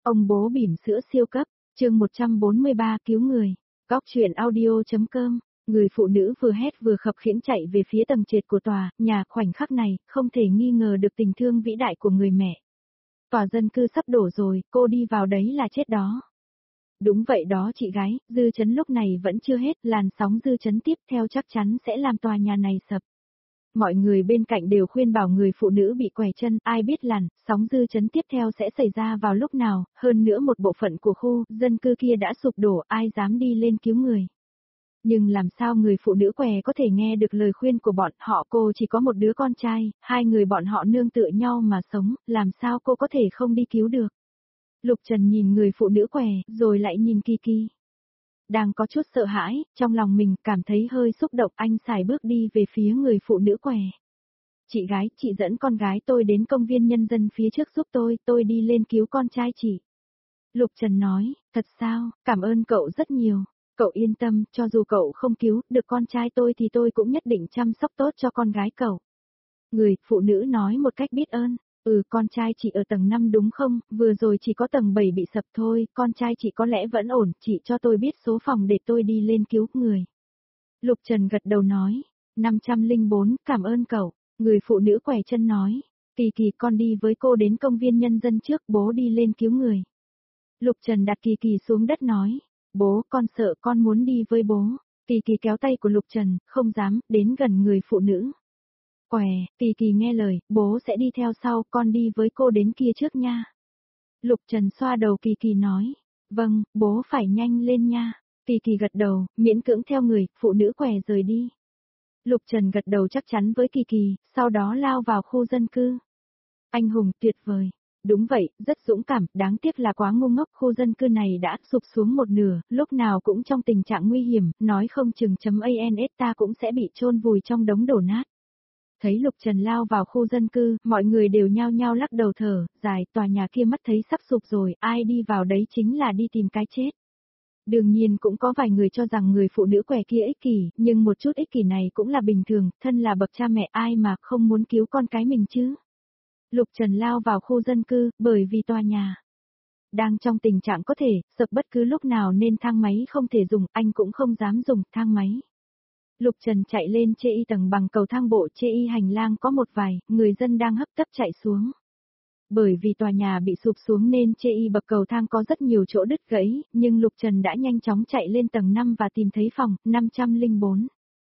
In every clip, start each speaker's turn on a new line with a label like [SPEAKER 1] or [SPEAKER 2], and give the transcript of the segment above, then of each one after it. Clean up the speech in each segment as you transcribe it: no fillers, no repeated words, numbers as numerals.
[SPEAKER 1] Ông bố bỉm sữa siêu cấp, chương 143 cứu người. Góc truyện audio.com. Người phụ nữ vừa hét vừa khập khiễng chạy về phía tầng trệt của tòa nhà, khoảnh khắc này, không thể nghi ngờ được tình thương vĩ đại của người mẹ. Tòa dân cư sắp đổ rồi, cô đi vào đấy là chết đó. Đúng vậy đó chị gái, dư chấn lúc này vẫn chưa hết, làn sóng dư chấn tiếp theo chắc chắn sẽ làm tòa nhà này sập. Mọi người bên cạnh đều khuyên bảo người phụ nữ bị quẻ chân, ai biết làn sóng dư chấn tiếp theo sẽ xảy ra vào lúc nào, hơn nữa một bộ phận của khu dân cư kia đã sụp đổ, ai dám đi lên cứu người. Nhưng làm sao người phụ nữ què có thể nghe được lời khuyên của bọn họ, cô chỉ có một đứa con trai, hai người bọn họ nương tựa nhau mà sống, làm sao cô có thể không đi cứu được. Lục Trần nhìn người phụ nữ què, rồi lại nhìn Kiki. Đang có chút sợ hãi, trong lòng mình cảm thấy hơi xúc động, anh xài bước đi về phía người phụ nữ què. Chị gái, chị dẫn con gái tôi đến công viên nhân dân phía trước giúp tôi đi lên cứu con trai chị. Lục Trần nói, thật sao, cảm ơn cậu rất nhiều, cậu yên tâm, cho dù cậu không cứu được con trai tôi thì tôi cũng nhất định chăm sóc tốt cho con gái cậu. Người phụ nữ nói một cách biết ơn. Con trai chị ở tầng 5 đúng không, vừa rồi chỉ có tầng 7 bị sập thôi, con trai chị có lẽ vẫn ổn, chị cho tôi biết số phòng để tôi đi lên cứu người. Lục Trần gật đầu nói, 504, cảm ơn cậu, người phụ nữ quẻ chân nói, Kỳ con đi với cô đến công viên nhân dân trước, bố đi lên cứu người. Lục Trần đặt Kỳ xuống đất nói, bố con sợ, con muốn đi với bố. Kỳ kéo tay của Lục Trần, không dám đến gần người phụ nữ. Què, Kỳ nghe lời, bố sẽ đi theo sau, con đi với cô đến kia trước nha. Lục Trần xoa đầu Kỳ nói, vâng, bố phải nhanh lên nha. Kỳ gật đầu, miễn cưỡng theo người, phụ nữ què rời đi. Lục Trần gật đầu chắc chắn với Kỳ, sau đó lao vào khu dân cư. Anh hùng tuyệt vời. Đúng vậy, rất dũng cảm, đáng tiếc là quá ngu ngốc, khu dân cư này đã sụp xuống một nửa, lúc nào cũng trong tình trạng nguy hiểm, nói không chừng .ans ta cũng sẽ bị chôn vùi trong đống đổ nát. Thấy Lục Trần lao vào khu dân cư, mọi người đều nhao nhao lắc đầu thở dài, tòa nhà kia mắt thấy sắp sụp rồi, ai đi vào đấy chính là đi tìm cái chết. Đương nhiên cũng có vài người cho rằng người phụ nữ què kia ích kỷ, nhưng một chút ích kỷ này cũng là bình thường, thân là bậc cha mẹ ai mà không muốn cứu con cái mình chứ. Lục Trần lao vào khu dân cư, bởi vì tòa nhà đang trong tình trạng có thể sập bất cứ lúc nào nên thang máy không thể dùng, anh cũng không dám dùng thang máy. Lục Trần chạy lên chê y tầng bằng cầu thang bộ, chê y hành lang có một vài người dân đang hấp tấp chạy xuống. Bởi vì tòa nhà bị sụp xuống nên chê y bậc cầu thang có rất nhiều chỗ đứt gãy, nhưng Lục Trần đã nhanh chóng chạy lên tầng 5 và tìm thấy phòng 504.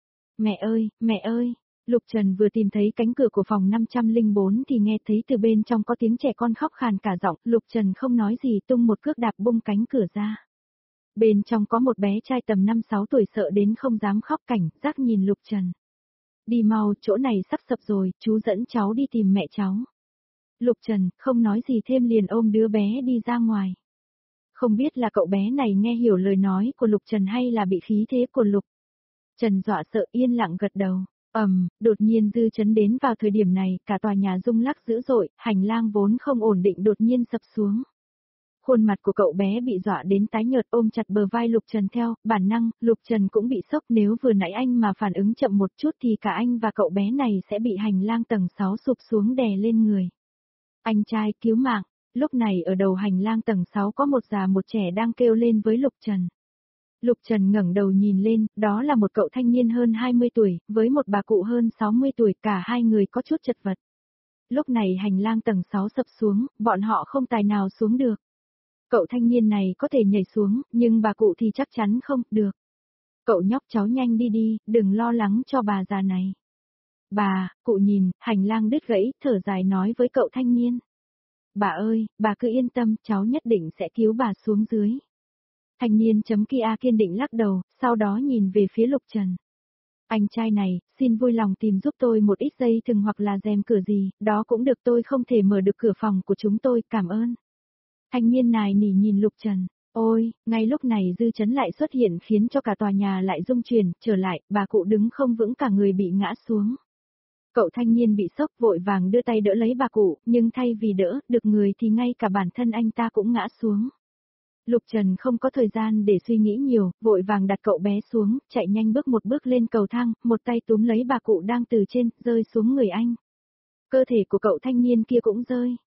[SPEAKER 1] Mẹ ơi! Lục Trần vừa tìm thấy cánh cửa của phòng 504 thì nghe thấy từ bên trong có tiếng trẻ con khóc khàn cả giọng, Lục Trần không nói gì tung một cước đạp bung cánh cửa ra. Bên trong có một bé trai tầm 5-6 tuổi sợ đến không dám khóc, cảnh giác nhìn Lục Trần. Đi mau, chỗ này sắp sập rồi, chú dẫn cháu đi tìm mẹ cháu. Lục Trần không nói gì thêm liền ôm đứa bé đi ra ngoài. Không biết là cậu bé này nghe hiểu lời nói của Lục Trần hay là bị khí thế của Lục Trần dọa sợ, yên lặng gật đầu. Đột nhiên dư chấn đến vào thời điểm này, cả tòa nhà rung lắc dữ dội, hành lang vốn không ổn định đột nhiên sập xuống. Khuôn mặt của cậu bé bị dọa đến tái nhợt, ôm chặt bờ vai Lục Trần theo bản năng, Lục Trần cũng bị sốc, nếu vừa nãy anh mà phản ứng chậm một chút thì cả anh và cậu bé này sẽ bị hành lang tầng 6 sụp xuống đè lên người. Anh trai cứu mạng, lúc này ở đầu hành lang tầng 6 có một già một trẻ đang kêu lên với Lục Trần. Lục Trần ngẩng đầu nhìn lên, đó là một cậu thanh niên hơn 20 tuổi, với một bà cụ hơn 60 tuổi, cả hai người có chút chật vật. Lúc này hành lang tầng 6 sập xuống, bọn họ không tài nào xuống được. Cậu thanh niên này có thể nhảy xuống, nhưng bà cụ thì chắc chắn không được. Cậu nhóc cháu nhanh đi, đừng lo lắng cho bà già này. Cụ nhìn, hành lang đứt gãy, thở dài nói với cậu thanh niên. Bà ơi, bà cứ yên tâm, cháu nhất định sẽ cứu bà xuống dưới. Thanh niên kia kiên định lắc đầu, sau đó nhìn về phía Lục Trần. Anh trai này, xin vui lòng tìm giúp tôi một ít dây thừng hoặc là rèm cửa gì, đó cũng được, tôi không thể mở được cửa phòng của chúng tôi, cảm ơn. Thanh niên này nỉ nhìn Lục Trần. Ôi, ngay lúc này dư chấn lại xuất hiện khiến cho cả tòa nhà lại rung chuyển, trở lại, bà cụ đứng không vững cả người bị ngã xuống. Cậu thanh niên bị sốc vội vàng đưa tay đỡ lấy bà cụ, nhưng thay vì đỡ được người thì ngay cả bản thân anh ta cũng ngã xuống. Lục Trần không có thời gian để suy nghĩ nhiều, vội vàng đặt cậu bé xuống, chạy nhanh bước một bước lên cầu thang, một tay túm lấy bà cụ đang từ trên, rơi xuống người anh. Cơ thể của cậu thanh niên kia cũng rơi.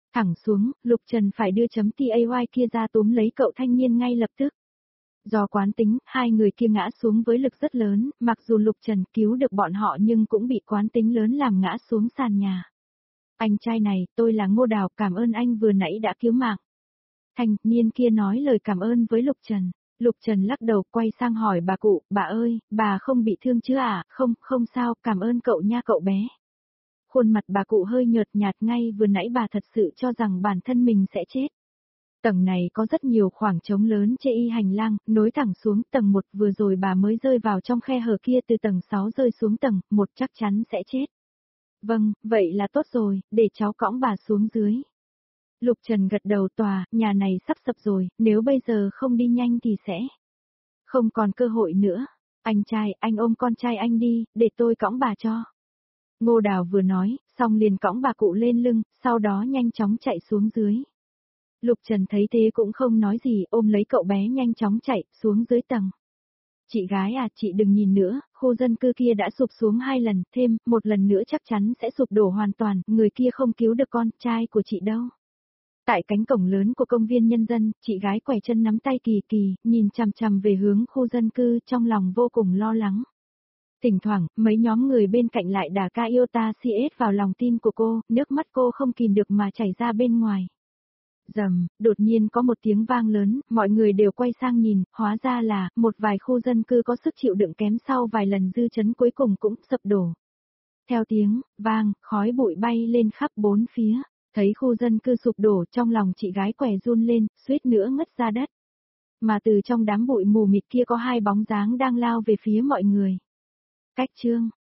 [SPEAKER 1] Thẳng xuống, Lục Trần phải đưa chấm TAY kia ra túm lấy cậu thanh niên ngay lập tức. Do quán tính, hai người kia ngã xuống với lực rất lớn, mặc dù Lục Trần cứu được bọn họ nhưng cũng bị quán tính lớn làm ngã xuống sàn nhà. Anh trai này, tôi là Ngô Đào, cảm ơn anh vừa nãy đã cứu mạng. Thanh niên kia nói lời cảm ơn với Lục Trần. Lục Trần lắc đầu quay sang hỏi bà cụ, bà ơi, bà không bị thương chứ à? Không, không sao, cảm ơn cậu nha cậu bé. Khuôn mặt bà cụ hơi nhợt nhạt, ngay vừa nãy bà thật sự cho rằng bản thân mình sẽ chết. Tầng này có rất nhiều khoảng trống lớn chê y hành lang, nối thẳng xuống tầng 1, vừa rồi bà mới rơi vào trong khe hở kia, từ tầng 6 rơi xuống tầng 1 chắc chắn sẽ chết. Vâng, vậy là tốt rồi, để cháu cõng bà xuống dưới. Lục Trần gật đầu, tòa, nhà này sắp sập rồi, nếu bây giờ không đi nhanh thì sẽ không còn cơ hội nữa. Anh trai, anh ôm con trai anh đi, để tôi cõng bà cho. Ngô Đào vừa nói, xong liền cõng bà cụ lên lưng, sau đó nhanh chóng chạy xuống dưới. Lục Trần thấy thế cũng không nói gì, ôm lấy cậu bé nhanh chóng chạy xuống dưới tầng. Chị gái à, chị đừng nhìn nữa, khu dân cư kia đã sụp xuống 2 lần, thêm một lần nữa chắc chắn sẽ sụp đổ hoàn toàn, người kia không cứu được con trai của chị đâu. Tại cánh cổng lớn của công viên nhân dân, chị gái quẩy chân nắm tay Kỳ Kỳ, nhìn chằm chằm về hướng khu dân cư, trong lòng vô cùng lo lắng. Thỉnh thoảng, mấy nhóm người bên cạnh lại đả ca iota CS vào lòng tin của cô, nước mắt cô không kìm được mà chảy ra bên ngoài. Rầm, đột nhiên có một tiếng vang lớn, mọi người đều quay sang nhìn, hóa ra là, một vài khu dân cư có sức chịu đựng kém sau vài lần dư chấn cuối cùng cũng sập đổ. Theo tiếng vang, khói bụi bay lên khắp bốn phía, thấy khu dân cư sụp đổ, trong lòng chị gái quẻ run lên, suýt nữa ngất ra đất. Mà từ trong đám bụi mù mịt kia có hai bóng dáng đang lao về phía mọi người. Cách chương